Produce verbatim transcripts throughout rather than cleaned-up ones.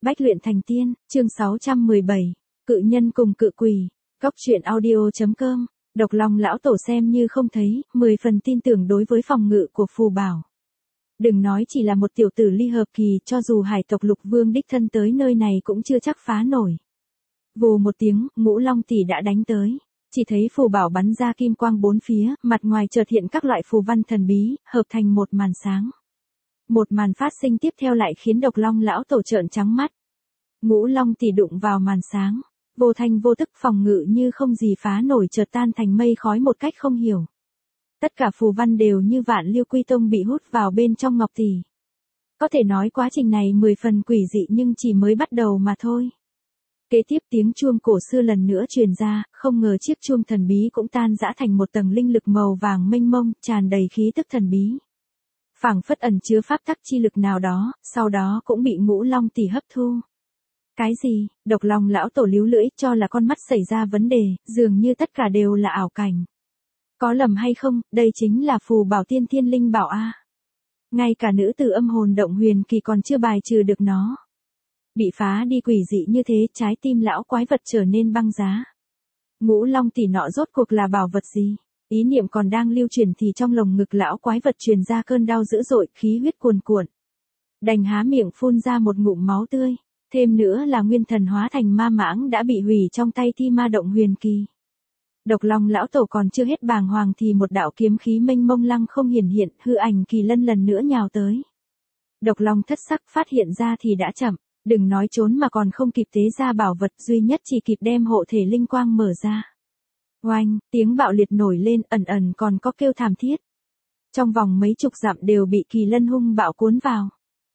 Bách luyện thành tiên, chương sáu trăm mười bảy, cự nhân cùng cự quỷ, góc truyện audio.com, Độc Long lão tổ xem như không thấy, mười phần tin tưởng đối với phòng ngự của phù bảo. Đừng nói chỉ là một tiểu tử ly hợp kỳ, cho dù hải tộc lục vương đích thân tới nơi này cũng chưa chắc phá nổi. Vù một tiếng, Ngũ Long tỷ đã đánh tới. Chỉ thấy phù bảo bắn ra kim quang bốn phía, mặt ngoài chợt hiện các loại phù văn thần bí, hợp thành một màn sáng. Một màn phát sinh tiếp theo lại khiến Độc Long lão tổ trợn trắng mắt. Ngũ Long tỷ đụng vào màn sáng, vô thanh vô tức phòng ngự như không gì phá nổi chợt tan thành mây khói một cách không hiểu. Tất cả phù văn đều như Vạn Liêu Quy Tông bị hút vào bên trong ngọc tỷ. Có thể nói quá trình này mười phần quỷ dị nhưng chỉ mới bắt đầu mà thôi. Kế tiếp tiếng chuông cổ xưa lần nữa truyền ra, không ngờ chiếc chuông thần bí cũng tan rã thành một tầng linh lực màu vàng mênh mông, tràn đầy khí tức thần bí. Phảng phất ẩn chứa pháp tắc chi lực nào đó, sau đó cũng bị Ngũ Long tỷ hấp thu. Cái gì? Độc Long lão tổ líu lưỡi cho là con mắt xảy ra vấn đề, dường như tất cả đều là ảo cảnh. Có lầm hay không, đây chính là phù bảo tiên thiên linh bảo a. Ngay cả nữ tử âm hồn động huyền kỳ còn chưa bài trừ được nó. Bị phá đi quỷ dị như thế, trái tim lão quái vật trở nên băng giá. Ngũ Long tỷ nọ rốt cuộc là bảo vật gì? Ý niệm còn đang lưu truyền thì trong lồng ngực lão quái vật truyền ra cơn đau dữ dội, khí huyết cuồn cuộn. Đành há miệng phun ra một ngụm máu tươi. Thêm nữa là nguyên thần hóa thành ma mãng đã bị hủy trong tay Thi Ma Động Huyền Kỳ. Độc Long lão tổ còn chưa hết bàng hoàng thì một đạo kiếm khí mênh mông lăng không hiển hiện, hư ảnh Kỳ Lân lần nữa nhào tới. Độc Long thất sắc phát hiện ra thì đã chậm, đừng nói trốn mà còn không kịp tế ra bảo vật, duy nhất chỉ kịp đem hộ thể linh quang mở ra. Oanh, tiếng bạo liệt nổi lên, ẩn ẩn còn có kêu thảm thiết. Trong vòng mấy chục dặm đều bị Kỳ Lân hung bạo cuốn vào.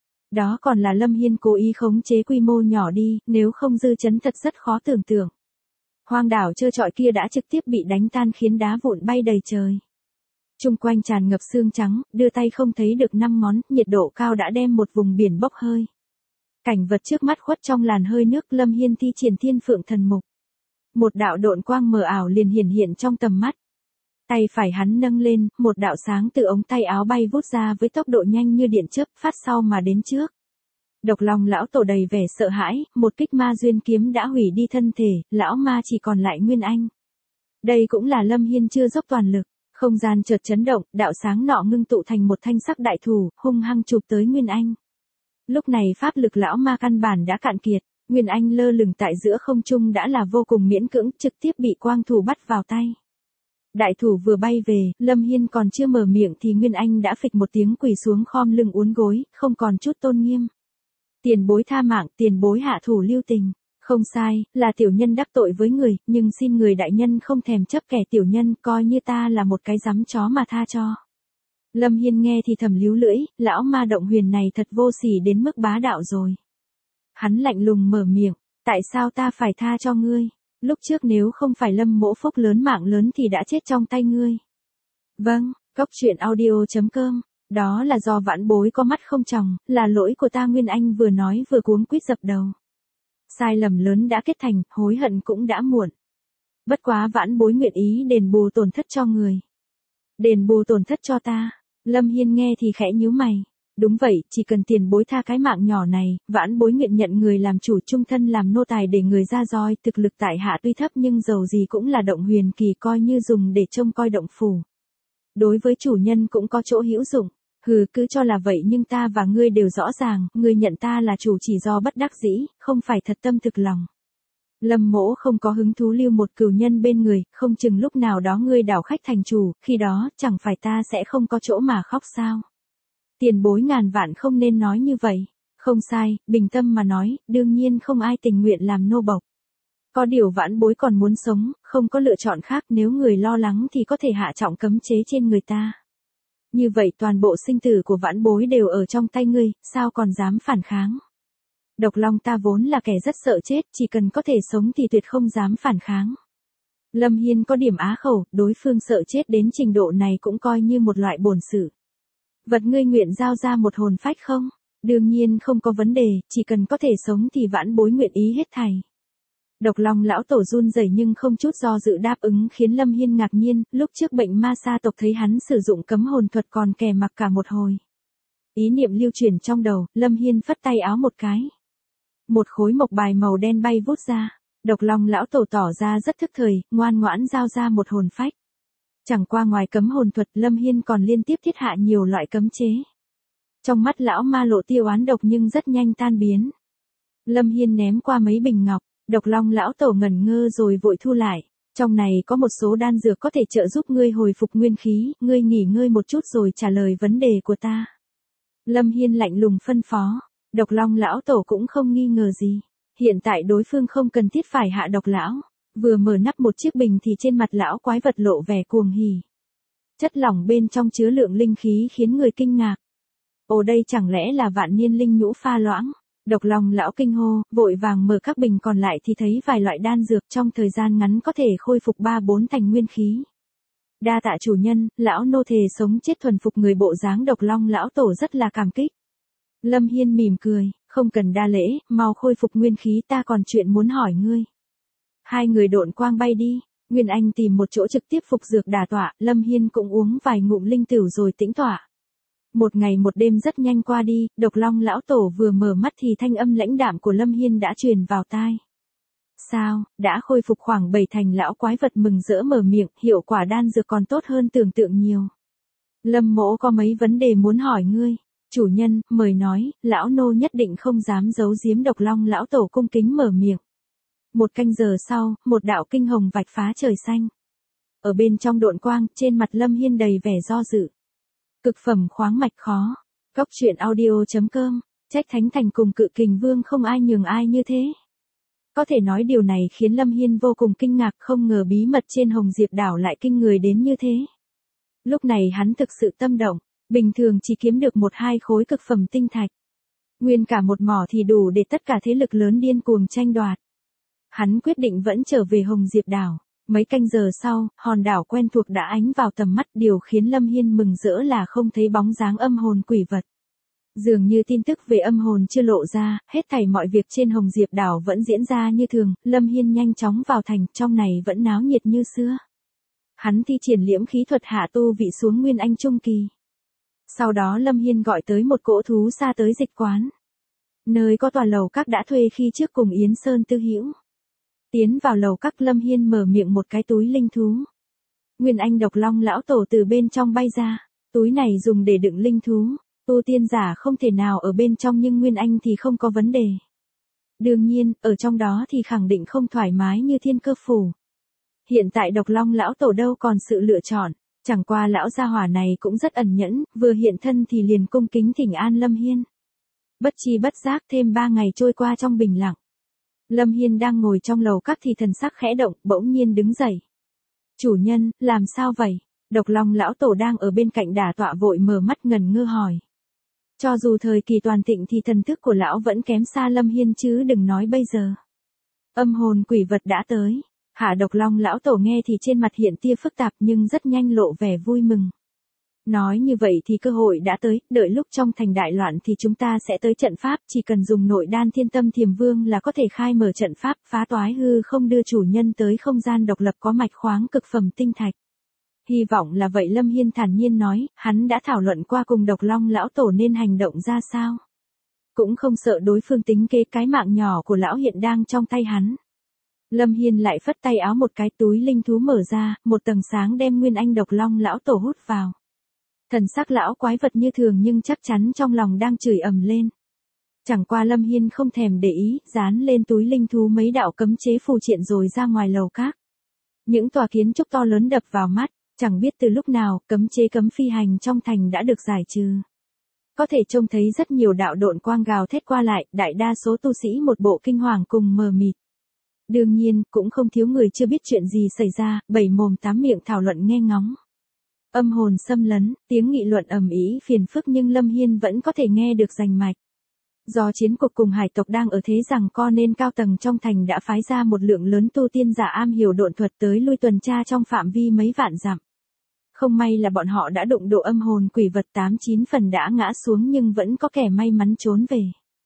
Đó còn là Lâm Hiên cố ý khống chế quy mô nhỏ đi, nếu không dư chấn thật rất khó tưởng tượng. Hoang đảo trơ trọi kia đã trực tiếp bị đánh tan khiến đá vụn bay đầy trời. Trung quanh tràn ngập sương trắng, đưa tay không thấy được năm ngón, nhiệt độ cao đã đem một vùng biển bốc hơi. Cảnh vật trước mắt khuất trong làn hơi nước, Lâm Hiên thi triển Thiên Phượng Thần Mục. Một đạo độn quang mờ ảo liền hiển hiện trong tầm mắt. Tay phải hắn nâng lên, một đạo sáng từ ống tay áo bay vút ra với tốc độ nhanh như điện chớp, phát sau mà đến trước. Độc Long lão tổ đầy vẻ sợ hãi, một kích ma duyên kiếm đã hủy đi thân thể, lão ma chỉ còn lại nguyên anh. Đây cũng là Lâm Hiên chưa dốc toàn lực, không gian chợt chấn động, đạo sáng nọ ngưng tụ thành một thanh sắc đại thủ, hung hăng chụp tới nguyên anh. Lúc này pháp lực lão ma căn bản đã cạn kiệt, nguyên anh lơ lửng tại giữa không trung đã là vô cùng miễn cưỡng, trực tiếp bị quang thủ bắt vào tay. Đại thủ vừa bay về, Lâm Hiên còn chưa mở miệng thì Nguyên Anh đã phịch một tiếng quỳ xuống khom lưng uốn gối, không còn chút tôn nghiêm. Tiền bối tha mạng, tiền bối hạ thủ lưu tình. Không sai, là tiểu nhân đắc tội với người, nhưng xin người đại nhân không thèm chấp kẻ tiểu nhân, coi như ta là một cái giấm chó mà tha cho. Lâm Hiên nghe thì thầm líu lưỡi, lão ma động huyền này thật vô sỉ đến mức bá đạo rồi. Hắn lạnh lùng mở miệng, tại sao ta phải tha cho ngươi? Lúc trước nếu không phải Lâm mỗ phúc lớn mạng lớn thì đã chết trong tay ngươi. Vâng, góc truyện audio.com, đó là do vãn bối có mắt không tròng, là lỗi của ta. Nguyên Anh vừa nói vừa cuống quýt dập đầu. Sai lầm lớn đã kết thành, hối hận cũng đã muộn. Bất quá vãn bối nguyện ý đền bù tổn thất cho người. Đền bù tổn thất cho ta. Lâm Hiên nghe thì khẽ nhíu mày. Đúng vậy, chỉ cần tiền bối tha cái mạng nhỏ này, vãn bối nguyện nhận người làm chủ, trung thân làm nô tài để người ra roi, thực lực tại hạ tuy thấp nhưng dầu gì cũng là động huyền kỳ, coi như dùng để trông coi động phủ. Đối với chủ nhân cũng có chỗ hữu dụng. Hừ, cứ cho là vậy nhưng ta và ngươi đều rõ ràng, ngươi nhận ta là chủ chỉ do bất đắc dĩ, không phải thật tâm thực lòng. Lâm mỗ không có hứng thú lưu một cừu nhân bên người, không chừng lúc nào đó ngươi đảo khách thành chủ, khi đó chẳng phải ta sẽ không có chỗ mà khóc sao. Tiền bối ngàn vạn không nên nói như vậy. Không sai, bình tâm mà nói, đương nhiên không ai tình nguyện làm nô bộc. Có điều vãn bối còn muốn sống, không có lựa chọn khác, nếu người lo lắng thì có thể hạ trọng cấm chế trên người ta. Như vậy toàn bộ sinh tử của vãn bối đều ở trong tay ngươi, sao còn dám phản kháng. Độc Long ta vốn là kẻ rất sợ chết, chỉ cần có thể sống thì tuyệt không dám phản kháng. Lâm Hiên có điểm á khẩu, đối phương sợ chết đến trình độ này cũng coi như một loại bổn sự. Vật ngươi nguyện giao ra một hồn phách không? Đương nhiên không có vấn đề, chỉ cần có thể sống thì vãn bối nguyện ý hết thảy. Độc Long lão tổ run rẩy nhưng không chút do dự đáp ứng, khiến Lâm Hiên ngạc nhiên, lúc trước bệnh ma sa tộc thấy hắn sử dụng cấm hồn thuật còn kè mặc cả một hồi. Ý niệm lưu truyền trong đầu, Lâm Hiên phất tay áo một cái. Một khối mộc bài màu đen bay vút ra, Độc Long lão tổ tỏ ra rất thức thời, ngoan ngoãn giao ra một hồn phách. Chẳng qua ngoài cấm hồn thuật, Lâm Hiên còn liên tiếp thiết hạ nhiều loại cấm chế. Trong mắt lão ma lộ tia oán độc nhưng rất nhanh tan biến. Lâm Hiên ném qua mấy bình ngọc, Độc Long lão tổ ngẩn ngơ rồi vội thu lại. Trong này có một số đan dược có thể trợ giúp ngươi hồi phục nguyên khí, ngươi nghỉ ngơi một chút rồi trả lời vấn đề của ta. Lâm Hiên lạnh lùng phân phó, Độc Long lão tổ cũng không nghi ngờ gì. Hiện tại đối phương không cần thiết phải hạ độc lão. Vừa mở nắp một chiếc bình thì trên mặt lão quái vật lộ vẻ cuồng hỉ. Chất lỏng bên trong chứa lượng linh khí khiến người kinh ngạc. Ồ, đây chẳng lẽ là vạn niên linh nhũ pha loãng? Độc Long lão kinh hô, vội vàng mở các bình còn lại thì thấy vài loại đan dược trong thời gian ngắn có thể khôi phục ba bốn thành nguyên khí. Đa tạ chủ nhân, lão nô thề sống chết thuần phục người. Bộ dáng Độc Long lão tổ rất là cảm kích. Lâm Hiên mỉm cười, không cần đa lễ, mau khôi phục nguyên khí, ta còn chuyện muốn hỏi ngươi. Hai người độn quang bay đi, Nguyên Anh tìm một chỗ trực tiếp phục dược đả tọa, Lâm Hiên cũng uống vài ngụm linh tửu rồi tĩnh tọa. Một ngày một đêm rất nhanh qua đi, Độc Long lão tổ vừa mở mắt thì thanh âm lãnh đạm của Lâm Hiên đã truyền vào tai. Sao, đã khôi phục khoảng bảy thành? Lão quái vật mừng rỡ mở miệng, hiệu quả đan dược còn tốt hơn tưởng tượng nhiều. Lâm mỗ có mấy vấn đề muốn hỏi ngươi. Chủ nhân, mời nói, lão nô nhất định không dám giấu giếm. Độc Long lão tổ cung kính mở miệng. Một canh giờ sau, một đạo kinh hồng vạch phá trời xanh. Ở bên trong độn quang, trên mặt Lâm Hiên đầy vẻ do dự. Cực phẩm khoáng mạch khó. Cốc truyện audio chấm com. Trách Thánh Thành cùng Cự Kình Vương không ai nhường ai như thế. Có thể nói điều này khiến Lâm Hiên vô cùng kinh ngạc, không ngờ bí mật trên Hồng Diệp đảo lại kinh người đến như thế. Lúc này hắn thực sự tâm động, bình thường chỉ kiếm được một hai khối cực phẩm tinh thạch. Nguyên cả một mỏ thì đủ để tất cả thế lực lớn điên cuồng tranh đoạt. Hắn quyết định vẫn trở về Hồng Diệp đảo. Mấy canh giờ sau, hòn đảo quen thuộc đã ánh vào tầm mắt, điều khiến Lâm Hiên mừng rỡ là không thấy bóng dáng âm hồn quỷ vật. Dường như tin tức về âm hồn chưa lộ ra, hết thảy mọi việc trên Hồng Diệp đảo vẫn diễn ra như thường, Lâm Hiên nhanh chóng vào thành, trong này vẫn náo nhiệt như xưa. Hắn thi triển liễm khí thuật hạ tu vị xuống Nguyên Anh trung kỳ. Sau đó Lâm Hiên gọi tới một cỗ thú xa tới dịch quán. Nơi có tòa lầu các đã thuê khi trước cùng Yến Sơn Tư Hữu. Tiến vào lầu các, Lâm Hiên mở miệng một cái túi linh thú. Nguyên Anh Độc Long lão tổ từ bên trong bay ra, túi này dùng để đựng linh thú. Tu tiên giả không thể nào ở bên trong nhưng Nguyên Anh thì không có vấn đề. Đương nhiên, ở trong đó thì khẳng định không thoải mái như Thiên Cơ Phủ. Hiện tại Độc Long lão tổ đâu còn sự lựa chọn, chẳng qua lão gia hỏa này cũng rất ẩn nhẫn, vừa hiện thân thì liền cung kính thỉnh an Lâm Hiên. Bất chi bất giác thêm ba ngày trôi qua trong bình lặng. Lâm Hiên đang ngồi trong lầu các thì thần sắc khẽ động, bỗng nhiên đứng dậy. Chủ nhân, làm sao vậy? Độc Long lão tổ đang ở bên cạnh đả tọa vội mở mắt ngần ngơ hỏi. Cho dù thời kỳ toàn thịnh thì thần thức của lão vẫn kém xa Lâm Hiên chứ đừng nói bây giờ. Âm hồn quỷ vật đã tới. Hạ Độc Long lão tổ nghe thì trên mặt hiện tia phức tạp nhưng rất nhanh lộ vẻ vui mừng. Nói như vậy thì cơ hội đã tới, đợi lúc trong thành đại loạn thì chúng ta sẽ tới trận pháp, chỉ cần dùng nội đan Thiên Tâm Thiềm Vương là có thể khai mở trận pháp, phá toái hư không, đưa chủ nhân tới không gian độc lập có mạch khoáng cực phẩm tinh thạch. Hy vọng là vậy, Lâm Hiên thản nhiên nói, hắn đã thảo luận qua cùng Độc Long lão tổ nên hành động ra sao. Cũng không sợ đối phương tính kế, cái mạng nhỏ của lão hiện đang trong tay hắn. Lâm Hiên lại phất tay áo một cái, túi linh thú mở ra, một tầng sáng đem Nguyên Anh Độc Long lão tổ hút vào. Thần sắc lão quái vật như thường nhưng chắc chắn trong lòng đang chửi ầm lên. Chẳng qua Lâm Hiên không thèm để ý, dán lên túi linh thú mấy đạo cấm chế phù triện rồi ra ngoài lầu các. Những tòa kiến trúc to lớn đập vào mắt, chẳng biết từ lúc nào, cấm chế cấm phi hành trong thành đã được giải trừ. Có thể trông thấy rất nhiều đạo độn quang gào thét qua lại, đại đa số tu sĩ một bộ kinh hoàng cùng mờ mịt. Đương nhiên, cũng không thiếu người chưa biết chuyện gì xảy ra, bảy mồm tám miệng thảo luận nghe ngóng. Âm hồn xâm lấn, tiếng nghị luận ầm ĩ phiền phức nhưng Lâm Hiên vẫn có thể nghe được rành mạch. Do chiến cuộc cùng hải tộc đang ở thế giằng co nên cao tầng trong thành đã phái ra một lượng lớn tu tiên giả am hiểu độn thuật tới lui tuần tra trong phạm vi mấy vạn dặm. Không may là bọn họ đã đụng độ âm hồn quỷ vật, tám chín phần đã ngã xuống nhưng vẫn có kẻ may mắn trốn về.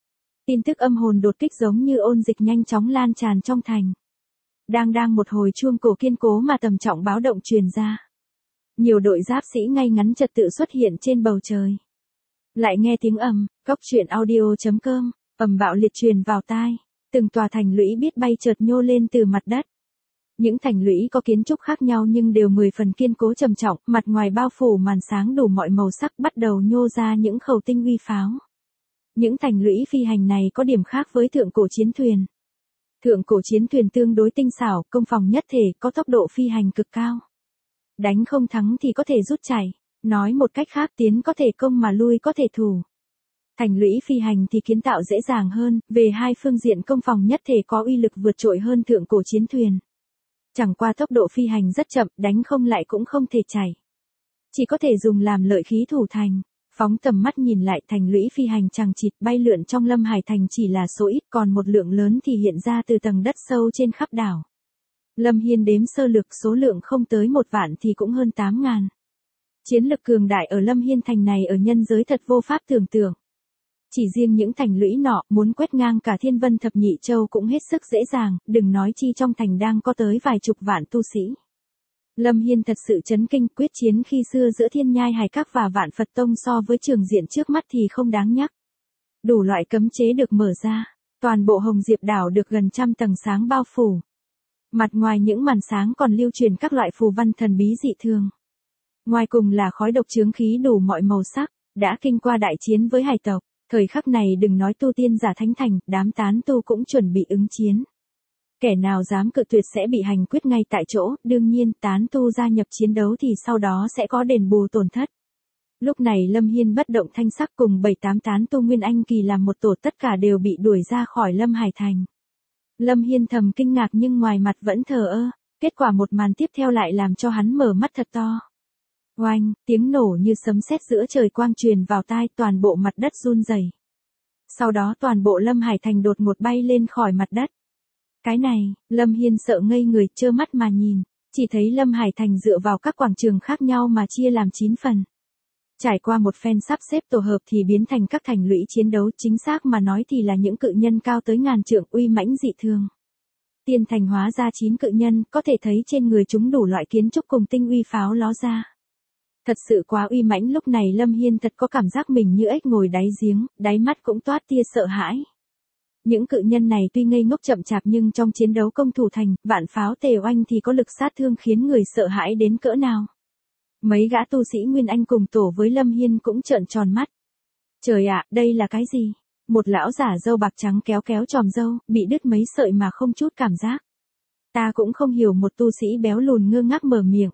Tin tức âm hồn đột kích giống như ôn dịch nhanh chóng lan tràn trong thành. Đang đang một hồi chuông cổ kiên cố mà tầm trọng báo động truyền ra. Nhiều đội giáp sĩ ngay ngắn trật tự xuất hiện trên bầu trời. Lại nghe tiếng ầm, cốc truyện audio chấm com, ầm bạo liệt truyền vào tai, từng tòa thành lũy biết bay chợt nhô lên từ mặt đất. Những thành lũy có kiến trúc khác nhau nhưng đều mười phần kiên cố trầm trọng, mặt ngoài bao phủ màn sáng đủ mọi màu sắc bắt đầu nhô ra những khẩu tinh uy pháo. Những thành lũy phi hành này có điểm khác với thượng cổ chiến thuyền. Thượng cổ chiến thuyền tương đối tinh xảo, công phòng nhất thể, có tốc độ phi hành cực cao. Đánh không thắng thì có thể rút chạy, nói một cách khác tiến có thể công mà lui có thể thủ. Thành lũy phi hành thì kiến tạo dễ dàng hơn, về hai phương diện công phòng nhất thể có uy lực vượt trội hơn thượng cổ chiến thuyền. Chẳng qua tốc độ phi hành rất chậm, đánh không lại cũng không thể chạy. Chỉ có thể dùng làm lợi khí thủ thành. Phóng tầm mắt nhìn lại thành lũy phi hành chằng chịt bay lượn trong Lâm Hải Thành chỉ là số ít, còn một lượng lớn thì hiện ra từ tầng đất sâu trên khắp đảo. Lâm Hiên đếm sơ lược số lượng không tới một vạn thì cũng hơn tám ngàn. Chiến lực cường đại ở Lâm Hiên Thành này ở nhân giới thật vô pháp tưởng tượng. Chỉ riêng những thành lũy nọ muốn quét ngang cả Thiên Vân Thập Nhị Châu cũng hết sức dễ dàng, đừng nói chi trong thành đang có tới vài chục vạn tu sĩ. Lâm Hiên thật sự chấn kinh, quyết chiến khi xưa giữa Thiên Nhai Hải Các và Vạn Phật Tông so với trường diện trước mắt thì không đáng nhắc. Đủ loại cấm chế được mở ra, toàn bộ Hồng Diệp đảo được gần trăm tầng sáng bao phủ. Mặt ngoài những màn sáng còn lưu truyền các loại phù văn thần bí dị thường. Ngoài cùng là khói độc chướng khí đủ mọi màu sắc, đã kinh qua đại chiến với hải tộc. Thời khắc này đừng nói tu tiên giả thánh thành, đám tán tu cũng chuẩn bị ứng chiến. Kẻ nào dám cự tuyệt sẽ bị hành quyết ngay tại chỗ, đương nhiên tán tu gia nhập chiến đấu thì sau đó sẽ có đền bù tổn thất. Lúc này Lâm Hiên bất động thanh sắc cùng bảy tám tán tu Nguyên Anh kỳ làm một tổ tất cả đều bị đuổi ra khỏi Lâm Hải Thành. Lâm Hiên thầm kinh ngạc nhưng ngoài mặt vẫn thờ ơ, kết quả một màn tiếp theo lại làm cho hắn mở mắt thật to. Oanh, tiếng nổ như sấm sét giữa trời quang truyền vào tai, toàn bộ mặt đất run rẩy. Sau đó toàn bộ Lâm Hải Thành đột ngột bay lên khỏi mặt đất. Cái này, Lâm Hiên sợ ngây người, trơ mắt mà nhìn, chỉ thấy Lâm Hải Thành dựa vào các quảng trường khác nhau mà chia làm chín phần. Trải qua một phen sắp xếp tổ hợp thì biến thành các thành lũy chiến đấu, chính xác mà nói thì là những cự nhân cao tới ngàn trượng uy mãnh dị thường. Tiên thành hóa ra chín cự nhân, có thể thấy trên người chúng đủ loại kiến trúc cùng tinh uy pháo ló ra. Thật sự quá uy mãnh, lúc này Lâm Hiên thật có cảm giác mình như ếch ngồi đáy giếng, đáy mắt cũng toát tia sợ hãi. Những cự nhân này tuy ngây ngốc chậm chạp nhưng trong chiến đấu công thủ thành, vạn pháo tề oanh thì có lực sát thương khiến người sợ hãi đến cỡ nào. Mấy gã tu sĩ Nguyên Anh cùng tổ với Lâm Hiên cũng trợn tròn mắt. Trời ạ, đây là cái gì? Một lão giả râu bạc trắng kéo kéo tròm râu, bị đứt mấy sợi mà không chút cảm giác. Ta cũng không hiểu, một tu sĩ béo lùn ngơ ngác mở miệng.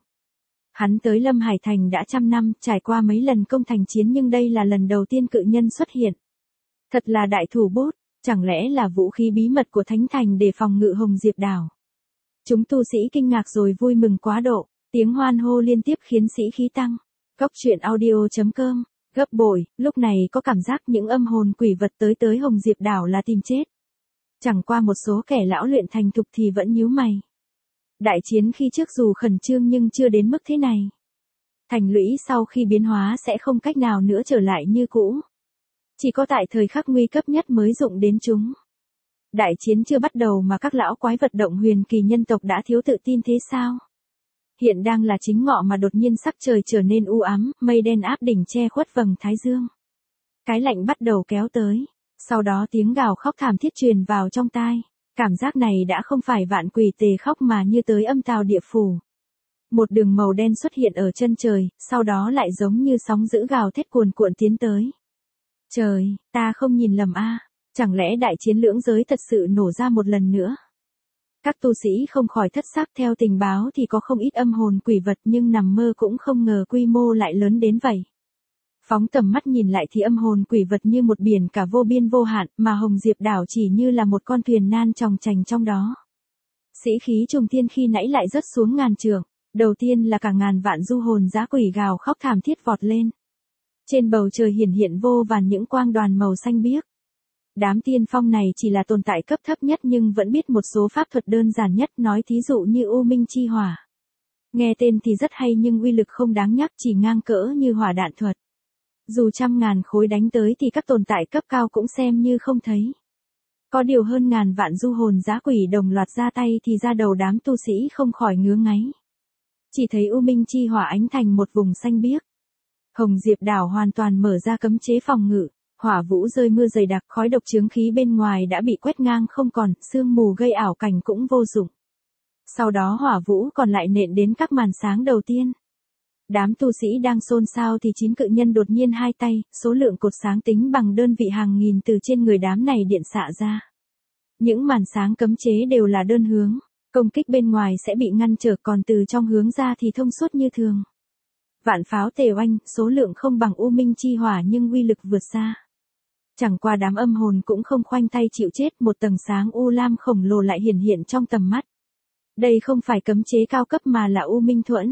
Hắn tới Lâm Hải Thành đã trăm năm, trải qua mấy lần công thành chiến nhưng đây là lần đầu tiên cự nhân xuất hiện. Thật là đại thủ bút, chẳng lẽ là vũ khí bí mật của Thánh Thành để phòng ngự Hồng Diệp đảo. Chúng tu sĩ kinh ngạc rồi vui mừng quá độ, tiếng hoan hô liên tiếp khiến sĩ khí tăng. Góc truyện audio chấm com, gấp bội, lúc này có cảm giác những âm hồn quỷ vật tới tới Hồng Diệp đảo là tìm chết. Chẳng qua một số kẻ lão luyện thành thục thì vẫn nhíu mày. Đại chiến khi trước dù khẩn trương nhưng chưa đến mức thế này. Thành lũy sau khi biến hóa sẽ không cách nào nữa trở lại như cũ. Chỉ có tại thời khắc nguy cấp nhất mới dụng đến chúng. Đại chiến chưa bắt đầu mà các lão quái vật động huyền kỳ nhân tộc đã thiếu tự tin thế sao? Hiện đang là chính ngọ mà đột nhiên sắc trời trở nên u ám, mây đen áp đỉnh che khuất vầng thái dương. Cái lạnh bắt đầu kéo tới, sau đó tiếng gào khóc thảm thiết truyền vào trong tai. Cảm giác này đã không phải vạn quỷ tề khóc mà như tới âm tào địa phủ. Một đường màu đen xuất hiện ở chân trời, sau đó lại giống như sóng dữ gào thét cuồn cuộn tiến tới. Trời, ta không nhìn lầm a, à, chẳng lẽ đại chiến lưỡng giới thật sự nổ ra một lần nữa? Các tu sĩ không khỏi thất sắc, theo tình báo thì có không ít âm hồn quỷ vật nhưng nằm mơ cũng không ngờ quy mô lại lớn đến vậy. Phóng tầm mắt nhìn lại thì âm hồn quỷ vật như một biển cả vô biên vô hạn, mà Hồng Diệp đảo chỉ như là một con thuyền nan chòng chành trong đó. Sĩ khí trùng thiên khi nãy lại rớt xuống ngàn trượng, đầu tiên là cả ngàn vạn du hồn dã quỷ gào khóc thảm thiết vọt lên. Trên bầu trời hiển hiện vô vàn những quang đoàn màu xanh biếc. Đám tiên phong này chỉ là tồn tại cấp thấp nhất nhưng vẫn biết một số pháp thuật đơn giản nhất, nói thí dụ như U Minh Chi Hỏa. Nghe tên thì rất hay nhưng uy lực không đáng nhắc, chỉ ngang cỡ như hỏa đạn thuật. Dù trăm ngàn khối đánh tới thì các tồn tại cấp cao cũng xem như không thấy. Có điều hơn ngàn vạn du hồn dã quỷ đồng loạt ra tay thì ra đầu đám tu sĩ không khỏi ngứa ngáy. Chỉ thấy U Minh Chi Hỏa ánh thành một vùng xanh biếc. Hồng Diệp đảo hoàn toàn mở ra cấm chế phòng ngự, Hỏa vũ rơi mưa dày đặc, khói độc chướng khí bên ngoài đã bị quét ngang không còn, sương mù gây ảo cảnh cũng vô dụng. Sau đó hỏa vũ còn lại nện đến các màn sáng đầu tiên. Đám tu sĩ đang xôn xao thì chín cự nhân đột nhiên hai tay, số lượng cột sáng tính bằng đơn vị hàng nghìn từ trên người đám này điện xạ ra. Những màn sáng cấm chế đều là đơn hướng, công kích bên ngoài sẽ bị ngăn trở, còn từ trong hướng ra thì thông suốt như thường. Vạn pháo tề oanh, số lượng không bằng U Minh chi hỏa nhưng uy lực vượt xa. Chẳng qua đám âm hồn cũng không khoanh tay chịu chết, một tầng sáng u lam khổng lồ lại hiển hiện trong tầm mắt. Đây không phải cấm chế cao cấp mà là U Minh thuẫn.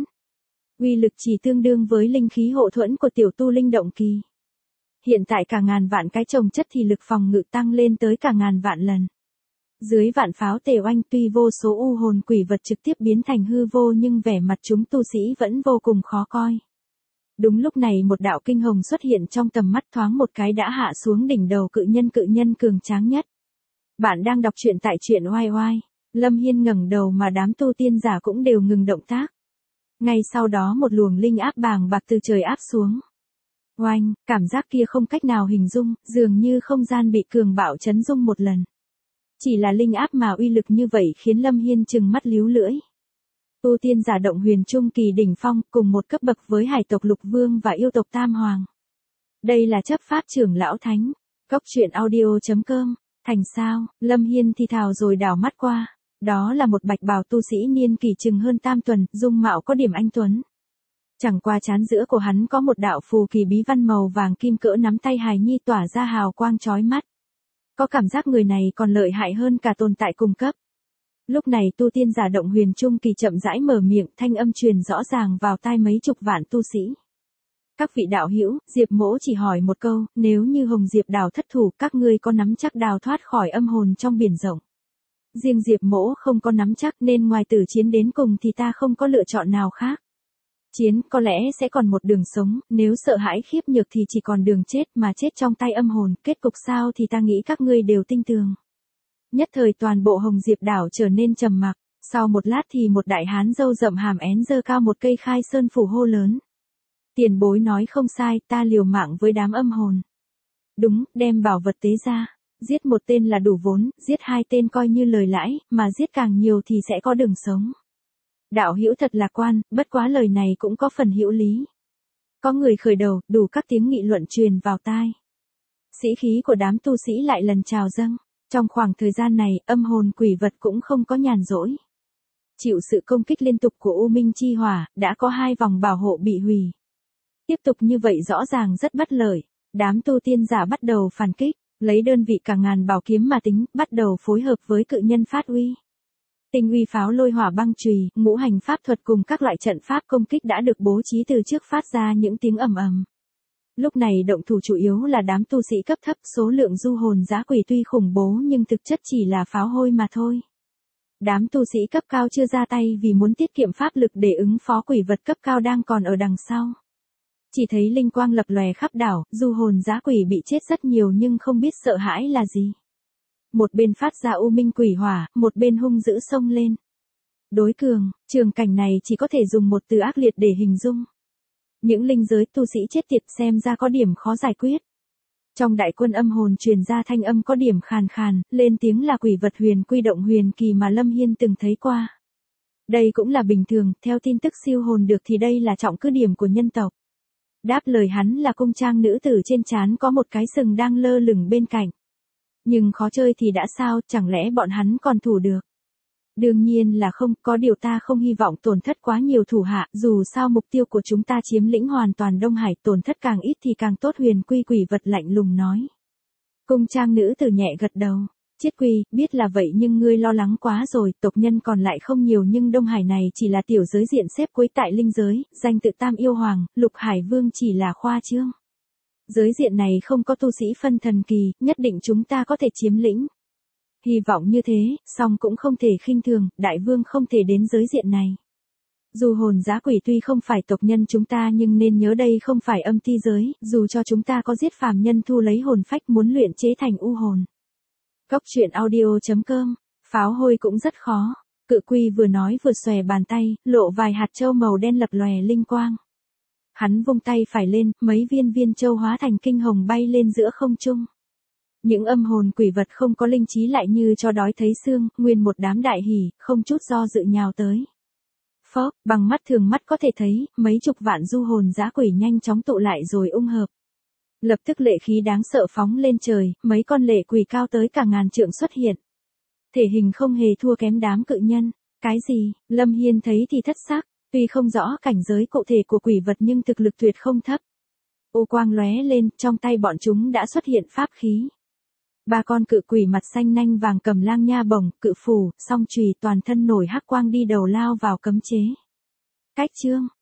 Uy lực chỉ tương đương với linh khí hộ thuẫn của tiểu tu linh động kỳ. Hiện tại cả ngàn vạn cái chồng chất thì lực phòng ngự tăng lên tới cả ngàn vạn lần. Dưới vạn pháo tề oanh tuy vô số u hồn quỷ vật trực tiếp biến thành hư vô nhưng vẻ mặt chúng tu sĩ vẫn vô cùng khó coi. Đúng lúc này một đạo kinh hồng xuất hiện trong tầm mắt, thoáng một cái đã hạ xuống đỉnh đầu cự nhân cự nhân cường tráng nhất. Bạn đang đọc truyện tại truyện oai oai. Lâm Hiên ngẩng đầu mà đám tu tiên giả cũng đều ngừng động tác. Ngay sau đó một luồng linh áp bàng bạc từ trời áp xuống. Oanh, cảm giác kia không cách nào hình dung, dường như không gian bị cường bạo chấn rung một lần. Chỉ là linh áp mà uy lực như vậy khiến Lâm Hiên trừng mắt líu lưỡi. Tu tiên giả động huyền trung kỳ đỉnh phong, cùng một cấp bậc với hải tộc lục vương và yêu tộc tam hoàng. Đây là chấp pháp trưởng lão thánh. Góc truyện audio chấm com. Thành sao? Lâm Hiên thì thào rồi đảo mắt qua. Đó là một bạch bào tu sĩ niên kỳ chừng hơn tam tuần, dung mạo có điểm anh tuấn. Chẳng qua trán giữa của hắn có một đạo phù kỳ bí văn màu vàng kim cỡ nắm tay hài nhi tỏa ra hào quang chói mắt. Có cảm giác người này còn lợi hại hơn cả tồn tại cùng cấp. Lúc này tu tiên giả động huyền trung kỳ chậm rãi mở miệng, thanh âm truyền rõ ràng vào tai mấy chục vạn tu sĩ. Các vị đạo hữu, Diệp Mỗ chỉ hỏi một câu, nếu như Hồng Diệp Đào thất thủ, các ngươi có nắm chắc đào thoát khỏi âm hồn trong biển rộng? Riêng Diệp Mỗ không có nắm chắc nên ngoài tử chiến đến cùng thì ta không có lựa chọn nào khác. Chiến có lẽ sẽ còn một đường sống, nếu sợ hãi khiếp nhược thì chỉ còn đường chết, mà chết trong tay âm hồn, kết cục sao thì ta nghĩ các ngươi đều tinh tường. Nhất thời toàn bộ Hồng Diệp đảo trở nên trầm mặc, sau một lát thì một đại hán râu rậm hàm én giơ cao một cây khai sơn phủ hô lớn. Tiền bối nói không sai, ta liều mạng với đám âm hồn. Đúng, đem bảo vật tế ra, giết một tên là đủ vốn, giết hai tên coi như lời lãi, mà giết càng nhiều thì sẽ có đường sống. Đạo hữu thật lạc quan, bất quá lời này cũng có phần hữu lý. Có người khởi đầu, đủ các tiếng nghị luận truyền vào tai. Sĩ khí của đám tu sĩ lại lần trào dâng. Trong khoảng thời gian này, âm hồn quỷ vật cũng không có nhàn rỗi. Chịu sự công kích liên tục của U Minh chi hỏa, đã có hai vòng bảo hộ bị hủy. Tiếp tục như vậy rõ ràng rất bất lợi. Đám tu tiên giả bắt đầu phản kích, lấy đơn vị cả ngàn bảo kiếm mà tính, bắt đầu phối hợp với cự nhân phát uy. Tinh uy pháo lôi hỏa băng chùy, ngũ hành pháp thuật cùng các loại trận pháp công kích đã được bố trí từ trước, phát ra những tiếng ầm ầm. Lúc này động thủ chủ yếu là đám tu sĩ cấp thấp, số lượng du hồn dã quỷ tuy khủng bố nhưng thực chất chỉ là pháo hôi mà thôi. Đám tu sĩ cấp cao chưa ra tay vì muốn tiết kiệm pháp lực để ứng phó quỷ vật cấp cao đang còn ở đằng sau. Chỉ thấy linh quang lập lòe khắp đảo, du hồn dã quỷ bị chết rất nhiều nhưng không biết sợ hãi là gì. Một bên phát ra u minh quỷ hỏa, một bên hung dữ xông lên. Đối cường, trường cảnh này chỉ có thể dùng một từ ác liệt để hình dung. Những linh giới tu sĩ chết tiệt xem ra có điểm khó giải quyết. Trong đại quân âm hồn truyền ra thanh âm có điểm khàn khàn, lên tiếng là quỷ vật huyền quy động huyền kỳ mà Lâm Hiên từng thấy qua. Đây cũng là bình thường, theo tin tức siêu hồn được thì đây là trọng cứ điểm của nhân tộc. Đáp lời hắn là cung trang nữ tử trên trán có một cái sừng đang lơ lửng bên cạnh. Nhưng khó chơi thì đã sao, chẳng lẽ bọn hắn còn thủ được? Đương nhiên là không, có điều ta không hy vọng tổn thất quá nhiều thủ hạ, dù sao mục tiêu của chúng ta chiếm lĩnh hoàn toàn Đông Hải, tổn thất càng ít thì càng tốt, huyền quy quỷ vật lạnh lùng nói. Cung trang nữ tử nhẹ gật đầu. Chiết Quy, biết là vậy nhưng ngươi lo lắng quá rồi, tộc nhân còn lại không nhiều nhưng Đông Hải này chỉ là tiểu giới diện xếp cuối tại linh giới, danh tự Tam Yêu Hoàng, Lục Hải Vương chỉ là khoa trương. Giới diện này không có tu sĩ phân thần kỳ, nhất định chúng ta có thể chiếm lĩnh. Hy vọng như thế, song cũng không thể khinh thường, đại vương không thể đến giới diện này. Dù hồn dã quỷ tuy không phải tộc nhân chúng ta nhưng nên nhớ đây không phải âm ti giới, dù cho chúng ta có giết phàm nhân thu lấy hồn phách muốn luyện chế thành u hồn. Góc truyện audio chấm com, pháo hôi cũng rất khó. Cự quy vừa nói vừa xòe bàn tay, lộ vài hạt châu màu đen lập lòe linh quang. Hắn vung tay phải lên, mấy viên viên châu hóa thành kinh hồng bay lên giữa không trung. Những âm hồn quỷ vật không có linh trí lại như cho đói thấy xương, nguyên một đám đại hỉ, không chút do dự nhào tới. Phó, bằng mắt thường mắt có thể thấy, mấy chục vạn du hồn dã quỷ nhanh chóng tụ lại rồi ung hợp. Lập tức lệ khí đáng sợ phóng lên trời, mấy con lệ quỷ cao tới cả ngàn trượng xuất hiện. Thể hình không hề thua kém đám cự nhân. Cái gì? Lâm Hiên thấy thì thất sắc, tuy không rõ cảnh giới cụ thể của quỷ vật nhưng thực lực tuyệt không thấp. Ô quang lóe lên, trong tay bọn chúng đã xuất hiện pháp khí. Ba con cự quỷ mặt xanh nanh vàng cầm lang nha bổng, cự phù, song chùy toàn thân nổi hắc quang đi đầu lao vào cấm chế. Cách chương,